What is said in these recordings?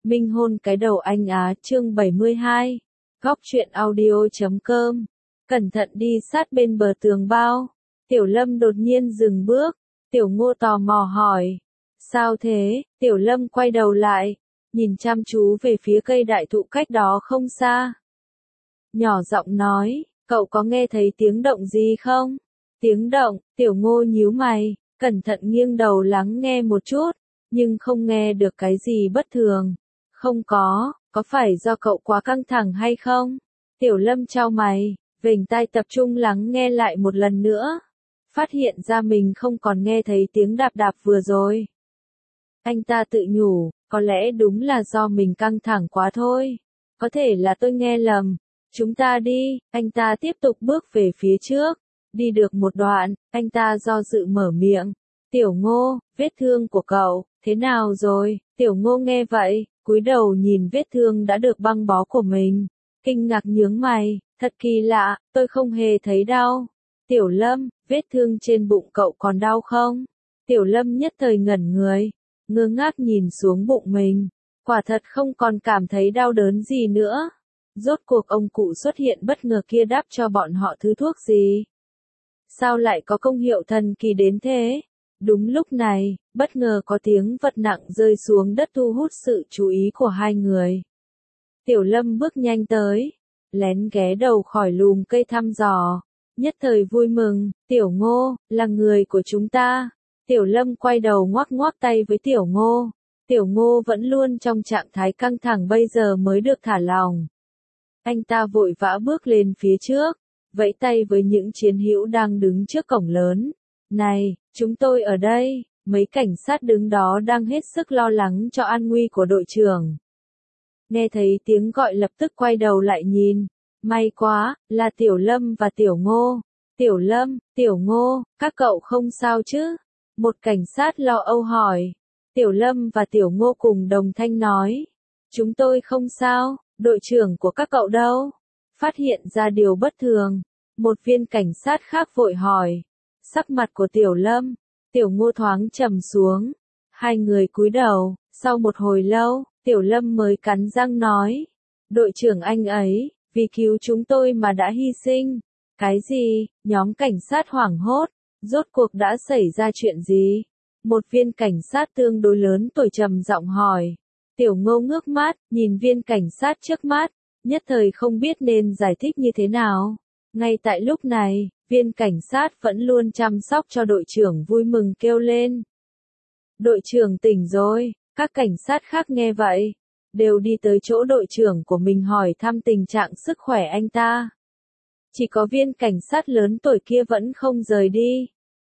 Minh hôn cái đầu anh á, chương 72. Góc truyện audio.com. Cẩn thận đi sát bên bờ tường bao. Tiểu Lâm đột nhiên dừng bước. Tiểu Ngô tò mò hỏi. Sao thế? Tiểu Lâm quay đầu lại, nhìn chăm chú về phía cây đại thụ cách đó không xa. Nhỏ giọng nói, cậu có nghe thấy tiếng động gì không? Tiếng động, Tiểu Ngô nhíu mày, cẩn thận nghiêng đầu lắng nghe một chút, nhưng không nghe được cái gì bất thường. Không có phải do cậu quá căng thẳng hay không? Tiểu Lâm chau mày, vểnh tai tập trung lắng nghe lại một lần nữa. Phát hiện ra mình không còn nghe thấy tiếng đạp đạp vừa rồi. Anh ta tự nhủ, có lẽ đúng là do mình căng thẳng quá thôi. Có thể là tôi nghe lầm. Chúng ta đi, anh ta tiếp tục bước về phía trước. Đi được một đoạn, anh ta do dự mở miệng. Tiểu Ngô, vết thương của cậu, thế nào rồi? Tiểu Ngô nghe vậy, cúi đầu nhìn vết thương đã được băng bó của mình. Kinh ngạc nhướng mày, thật kỳ lạ, tôi không hề thấy đau. Tiểu Lâm, vết thương trên bụng cậu còn đau không? Tiểu Lâm nhất thời ngẩn người, ngơ ngác nhìn xuống bụng mình. Quả thật không còn cảm thấy đau đớn gì nữa. Rốt cuộc ông cụ xuất hiện bất ngờ kia đắp cho bọn họ thứ thuốc gì? Sao lại có công hiệu thần kỳ đến thế? Đúng lúc này, bất ngờ có tiếng vật nặng rơi xuống đất thu hút sự chú ý của hai người. Tiểu Lâm bước nhanh tới, lén ghé đầu khỏi lùm cây thăm dò, nhất thời vui mừng, Tiểu Ngô, là người của chúng ta. Tiểu Lâm quay đầu ngoắc ngoắc tay với Tiểu Ngô. Tiểu Ngô vẫn luôn trong trạng thái căng thẳng bây giờ mới được thả lỏng. Anh ta vội vã bước lên phía trước, vẫy tay với những chiến hữu đang đứng trước cổng lớn. Này, chúng tôi ở đây. Mấy cảnh sát đứng đó đang hết sức lo lắng cho an nguy của đội trưởng. Nghe thấy tiếng gọi lập tức quay đầu lại nhìn. May quá, là Tiểu Lâm và Tiểu Ngô. Tiểu Lâm, Tiểu Ngô, các cậu không sao chứ? Một cảnh sát lo âu hỏi. Tiểu Lâm và Tiểu Ngô cùng đồng thanh nói. Chúng tôi không sao, đội trưởng của các cậu đâu? Phát hiện ra điều bất thường. Một viên cảnh sát khác vội hỏi. Sắc mặt của Tiểu Lâm, Tiểu Ngô thoáng trầm xuống. Hai người cúi đầu, sau một hồi lâu, Tiểu Lâm mới cắn răng nói. Đội trưởng anh ấy, vì cứu chúng tôi mà đã hy sinh. Cái gì? Nhóm cảnh sát hoảng hốt. Rốt cuộc đã xảy ra chuyện gì? Một viên cảnh sát tương đối lớn tuổi trầm giọng hỏi. Tiểu Ngô ngước mắt, nhìn viên cảnh sát trước mắt, nhất thời không biết nên giải thích như thế nào. Ngay tại lúc này, viên cảnh sát vẫn luôn chăm sóc cho đội trưởng vui mừng kêu lên. Đội trưởng tỉnh rồi, các cảnh sát khác nghe vậy, đều đi tới chỗ đội trưởng của mình hỏi thăm tình trạng sức khỏe anh ta. Chỉ có viên cảnh sát lớn tuổi kia vẫn không rời đi.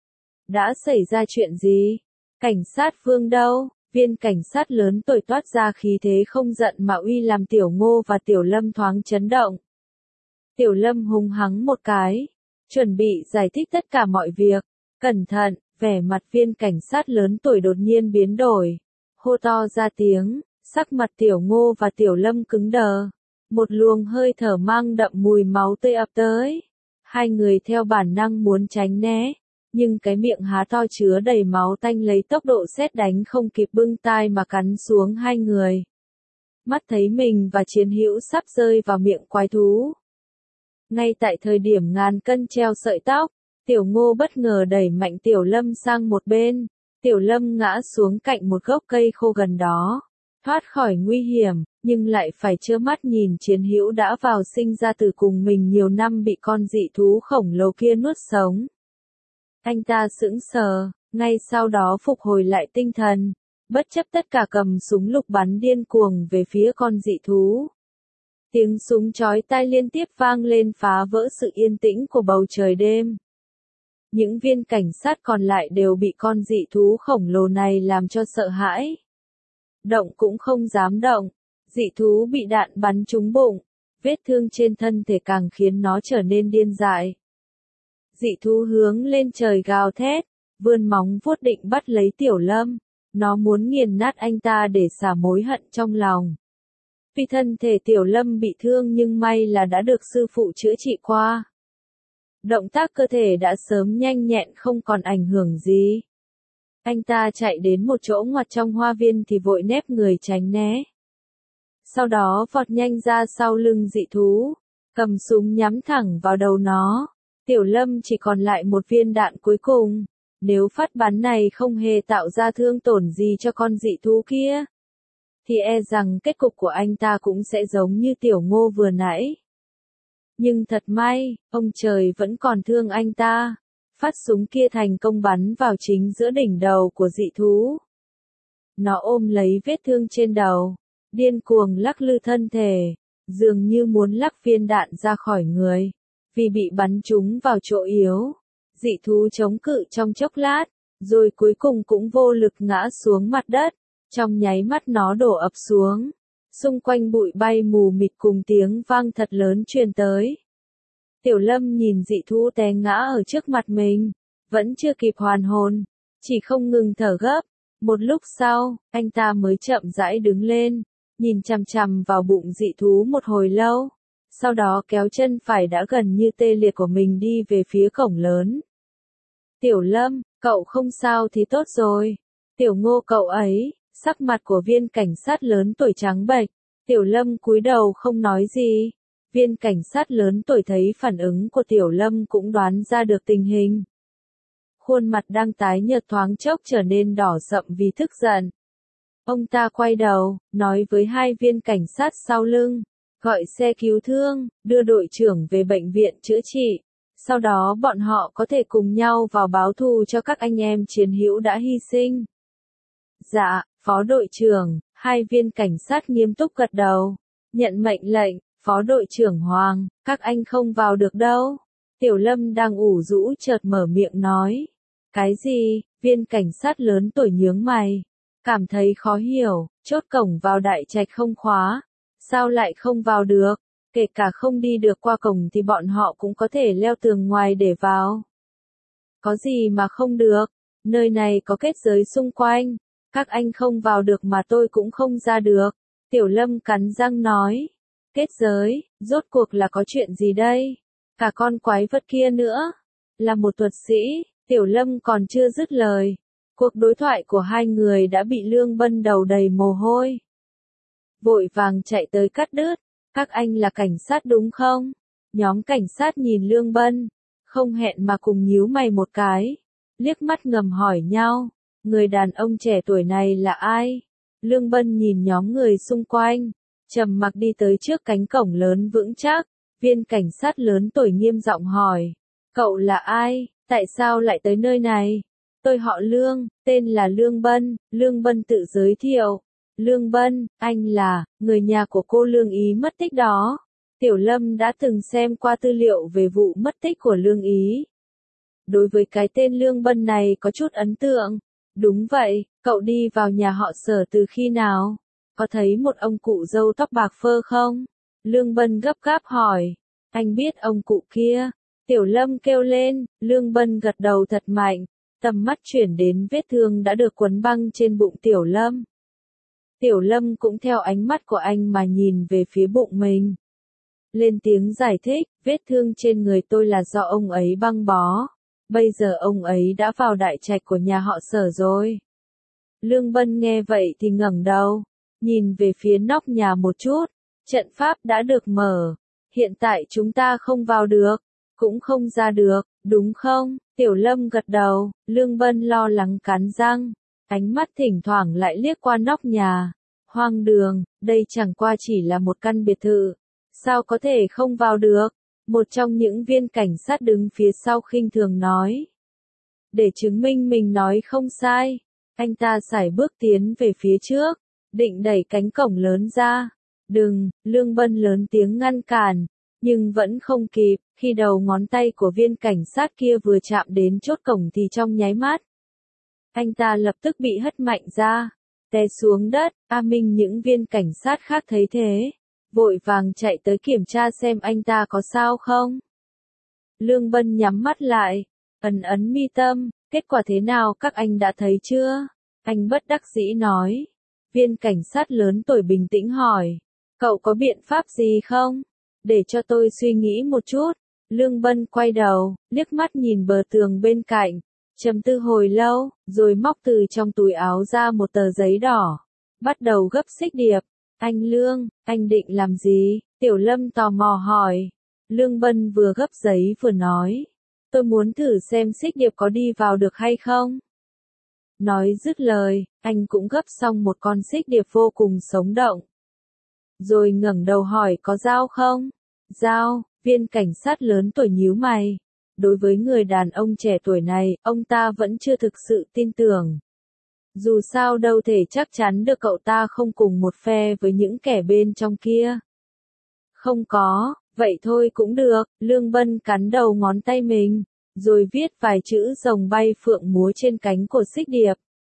Đã xảy ra chuyện gì? Cảnh sát Vương đâu? Viên cảnh sát lớn tuổi toát ra khí thế không giận mà uy làm Tiểu Ngô và Tiểu Lâm thoáng chấn động. Tiểu Lâm hung hắng một cái, chuẩn bị giải thích tất cả mọi việc. Cẩn thận, vẻ mặt viên cảnh sát lớn tuổi đột nhiên biến đổi. Hô to ra tiếng, sắc mặt Tiểu Ngô và Tiểu Lâm cứng đờ. Một luồng hơi thở mang đậm mùi máu tươi ập tới. Hai người theo bản năng muốn tránh né, nhưng cái miệng há to chứa đầy máu tanh lấy tốc độ sét đánh không kịp bưng tai mà cắn xuống hai người. Mắt thấy mình và chiến hữu sắp rơi vào miệng quái thú. Ngay tại thời điểm ngàn cân treo sợi tóc, Tiểu Ngô bất ngờ đẩy mạnh Tiểu Lâm sang một bên. Tiểu Lâm ngã xuống cạnh một gốc cây khô gần đó, thoát khỏi nguy hiểm, nhưng lại phải trơ mắt nhìn chiến hữu đã vào sinh ra tử cùng mình nhiều năm bị con dị thú khổng lồ kia nuốt sống. Anh ta sững sờ, ngay sau đó phục hồi lại tinh thần, bất chấp tất cả cầm súng lục bắn điên cuồng về phía con dị thú. Tiếng súng chói tai liên tiếp vang lên phá vỡ sự yên tĩnh của bầu trời đêm. Những viên cảnh sát còn lại đều bị con dị thú khổng lồ này làm cho sợ hãi. Động cũng không dám động, dị thú bị đạn bắn trúng bụng, vết thương trên thân thể càng khiến nó trở nên điên dại. Dị thú hướng lên trời gào thét, vươn móng vuốt định bắt lấy Tiểu Lâm, nó muốn nghiền nát anh ta để xả mối hận trong lòng. Vì thân thể Tiểu Lâm bị thương nhưng may là đã được sư phụ chữa trị qua. Động tác cơ thể đã sớm nhanh nhẹn không còn ảnh hưởng gì. Anh ta chạy đến một chỗ ngoặt trong hoa viên thì vội nép người tránh né. sau đó vọt nhanh ra sau lưng dị thú, cầm súng nhắm thẳng vào đầu nó. Tiểu Lâm chỉ còn lại một viên đạn cuối cùng, nếu phát bắn này không hề tạo ra thương tổn gì cho con dị thú kia, thì e rằng kết cục của anh ta cũng sẽ giống như Tiểu Ngô vừa nãy. Nhưng thật may, ông trời vẫn còn thương anh ta. Phát súng kia thành công bắn vào chính giữa đỉnh đầu của dị thú. Nó ôm lấy vết thương trên đầu, điên cuồng lắc lư thân thể, dường như muốn lắc viên đạn ra khỏi người, vì bị bắn trúng vào chỗ yếu. Dị thú chống cự trong chốc lát, rồi cuối cùng cũng vô lực ngã xuống mặt đất, trong nháy mắt nó đổ ập xuống. Xung quanh bụi bay mù mịt cùng tiếng vang thật lớn truyền tới. Tiểu Lâm nhìn dị thú té ngã ở trước mặt mình, vẫn chưa kịp hoàn hồn, chỉ không ngừng thở gấp. Một lúc sau, anh ta mới chậm rãi đứng lên, nhìn chằm chằm vào bụng dị thú một hồi lâu, sau đó kéo chân phải đã gần như tê liệt của mình đi về phía cổng lớn. Tiểu Lâm, cậu không sao thì tốt rồi. Tiểu Ngô cậu ấy, sắc mặt của viên cảnh sát lớn tuổi trắng bệch. Tiểu Lâm cúi đầu không nói gì. Viên cảnh sát lớn tuổi thấy phản ứng của Tiểu Lâm cũng đoán ra được tình hình. Khuôn mặt đang tái nhợt thoáng chốc trở nên đỏ sậm vì tức giận. Ông ta quay đầu, nói với hai viên cảnh sát sau lưng, gọi xe cứu thương, đưa đội trưởng về bệnh viện chữa trị. Sau đó bọn họ có thể cùng nhau vào báo thù cho các anh em chiến hữu đã hy sinh. Dạ, phó đội trưởng, hai viên cảnh sát nghiêm túc gật đầu. Nhận mệnh lệnh, phó đội trưởng Hoàng, các anh không vào được đâu. Tiểu Lâm đang ủ rũ chợt mở miệng nói. Cái gì? Viên cảnh sát lớn tuổi nhướng mày. Cảm thấy khó hiểu, chốt cổng vào đại trạch không khóa. Sao lại không vào được? Kể cả không đi được qua cổng thì bọn họ cũng có thể leo tường ngoài để vào. Có gì mà không được? Nơi này có kết giới xung quanh. Các anh không vào được mà tôi cũng không ra được. Tiểu Lâm cắn răng nói. Kết giới, rốt cuộc là có chuyện gì đây? Cả con quái vật kia nữa. Là một thuật sĩ, Tiểu Lâm còn chưa dứt lời. Cuộc đối thoại của hai người đã bị Lương Bân đầu đầy mồ hôi. Vội vàng chạy tới cắt đứt. Các anh là cảnh sát đúng không? Nhóm cảnh sát nhìn Lương Bân, không hẹn mà cùng nhíu mày một cái. Liếc mắt ngầm hỏi nhau, người đàn ông trẻ tuổi này là ai? Lương Bân nhìn nhóm người xung quanh, trầm mặc đi tới trước cánh cổng lớn vững chắc. Viên cảnh sát lớn tuổi nghiêm giọng hỏi, cậu là ai? Tại sao lại tới nơi này? Tôi họ Lương, tên là Lương Bân. Lương Bân tự giới thiệu. Lương Bân, anh là người nhà của cô Lương Ý mất tích đó. Tiểu Lâm đã từng xem qua tư liệu về vụ mất tích của Lương Ý. Đối với cái tên Lương Bân này có chút ấn tượng. Đúng vậy, cậu đi vào nhà họ Sở từ khi nào? Có thấy một ông cụ râu tóc bạc phơ không? Lương Bân gấp gáp hỏi. Anh biết ông cụ kia. Tiểu Lâm kêu lên. Lương Bân gật đầu thật mạnh. Tầm mắt chuyển đến vết thương đã được quấn băng trên bụng Tiểu Lâm. Tiểu Lâm cũng theo ánh mắt của anh mà nhìn về phía bụng mình. Lên tiếng giải thích, vết thương trên người tôi là do ông ấy băng bó. Bây giờ ông ấy đã vào đại trạch của nhà họ Sở rồi. Lương Bân nghe vậy thì ngẩng đầu, nhìn về phía nóc nhà một chút. Trận pháp đã được mở. Hiện tại chúng ta không vào được, cũng không ra được, đúng không? Tiểu Lâm gật đầu, Lương Bân lo lắng cắn răng. Ánh mắt thỉnh thoảng lại liếc qua nóc nhà. Hoang đường, đây chẳng qua chỉ là một căn biệt thự. Sao có thể không vào được? Một trong những viên cảnh sát đứng phía sau khinh thường nói. Để chứng minh mình nói không sai, anh ta sải bước tiến về phía trước, định đẩy cánh cổng lớn ra. Đừng, Lương Bân lớn tiếng ngăn cản, nhưng vẫn không kịp, khi đầu ngón tay của viên cảnh sát kia vừa chạm đến chốt cổng thì trong nháy mắt. Anh ta lập tức bị hất mạnh ra, té xuống đất. A Minh những viên cảnh sát khác thấy thế, vội vàng chạy tới kiểm tra xem anh ta có sao không. Lương Bân nhắm mắt lại, ấn mi tâm, kết quả thế nào các anh đã thấy chưa? Anh bất đắc dĩ nói. Viên cảnh sát lớn tuổi bình tĩnh hỏi, cậu có biện pháp gì không? Để cho tôi suy nghĩ một chút. Lương Bân quay đầu, liếc mắt nhìn bờ tường bên cạnh, trầm tư hồi lâu, rồi móc từ trong túi áo ra một tờ giấy đỏ, bắt đầu gấp xích điệp. Anh Lương, anh định làm gì? Tiểu Lâm tò mò hỏi. Lương Bân vừa gấp giấy vừa nói. Tôi muốn thử xem xích điệp có đi vào được hay không. Nói dứt lời, anh cũng gấp xong một con xích điệp vô cùng sống động. Rồi ngẩng đầu hỏi có dao không? Dao, viên cảnh sát lớn tuổi nhíu mày. Đối với người đàn ông trẻ tuổi này, ông ta vẫn chưa thực sự tin tưởng. Dù sao đâu thể chắc chắn được cậu ta không cùng một phe với những kẻ bên trong kia. Không có, vậy thôi cũng được, Lương Bân cắn đầu ngón tay mình, rồi viết vài chữ rồng bay phượng múa trên cánh của xích điệp.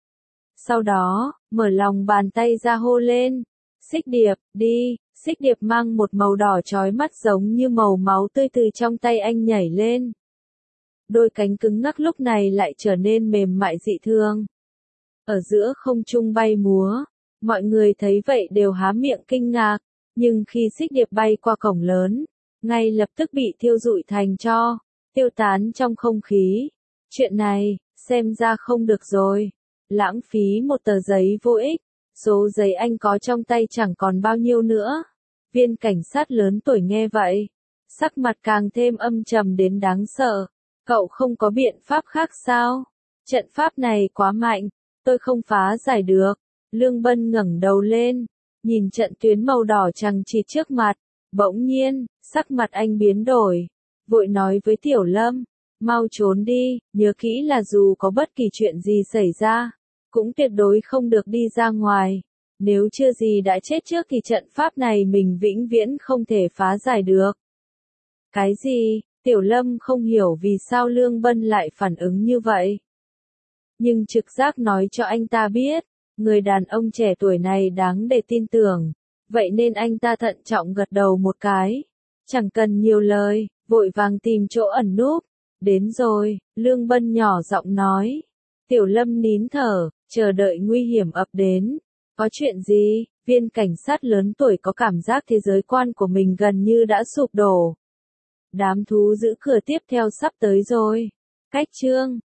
Sau đó, mở lòng bàn tay ra hô lên. Xích điệp, đi, xích điệp mang một màu đỏ chói mắt giống như màu máu tươi từ trong tay anh nhảy lên. Đôi cánh cứng ngắc lúc này lại trở nên mềm mại dị thường. Ở giữa không trung bay múa, mọi người thấy vậy đều há miệng kinh ngạc, nhưng khi xích điệp bay qua cổng lớn, ngay lập tức bị thiêu rụi thành tro, tiêu tán trong không khí. Chuyện này, xem ra không được rồi. Lãng phí một tờ giấy vô ích, số giấy anh có trong tay chẳng còn bao nhiêu nữa. Viên cảnh sát lớn tuổi nghe vậy, sắc mặt càng thêm âm trầm đến đáng sợ. Cậu không có biện pháp khác sao? Trận pháp này quá mạnh, tôi không phá giải được. Lương Bân ngẩng đầu lên, nhìn trận tuyến màu đỏ chằng chịt trước mặt, bỗng nhiên, sắc mặt anh biến đổi, vội nói với Tiểu Lâm, mau trốn đi, nhớ kỹ là dù có bất kỳ chuyện gì xảy ra, cũng tuyệt đối không được đi ra ngoài. Nếu chưa gì đã chết trước thì trận pháp này mình vĩnh viễn không thể phá giải được. Cái gì? Tiểu Lâm không hiểu vì sao Lương Bân lại phản ứng như vậy. Nhưng trực giác nói cho anh ta biết, người đàn ông trẻ tuổi này đáng để tin tưởng. Vậy nên anh ta thận trọng gật đầu một cái. Chẳng cần nhiều lời, vội vàng tìm chỗ ẩn núp. Đến rồi, Lương Bân nhỏ giọng nói. Tiểu Lâm nín thở, chờ đợi nguy hiểm ập đến. Có chuyện gì? Viên cảnh sát lớn tuổi có cảm giác thế giới quan của mình gần như đã sụp đổ. Đám thú giữ cửa tiếp theo sắp tới rồi. Cách chương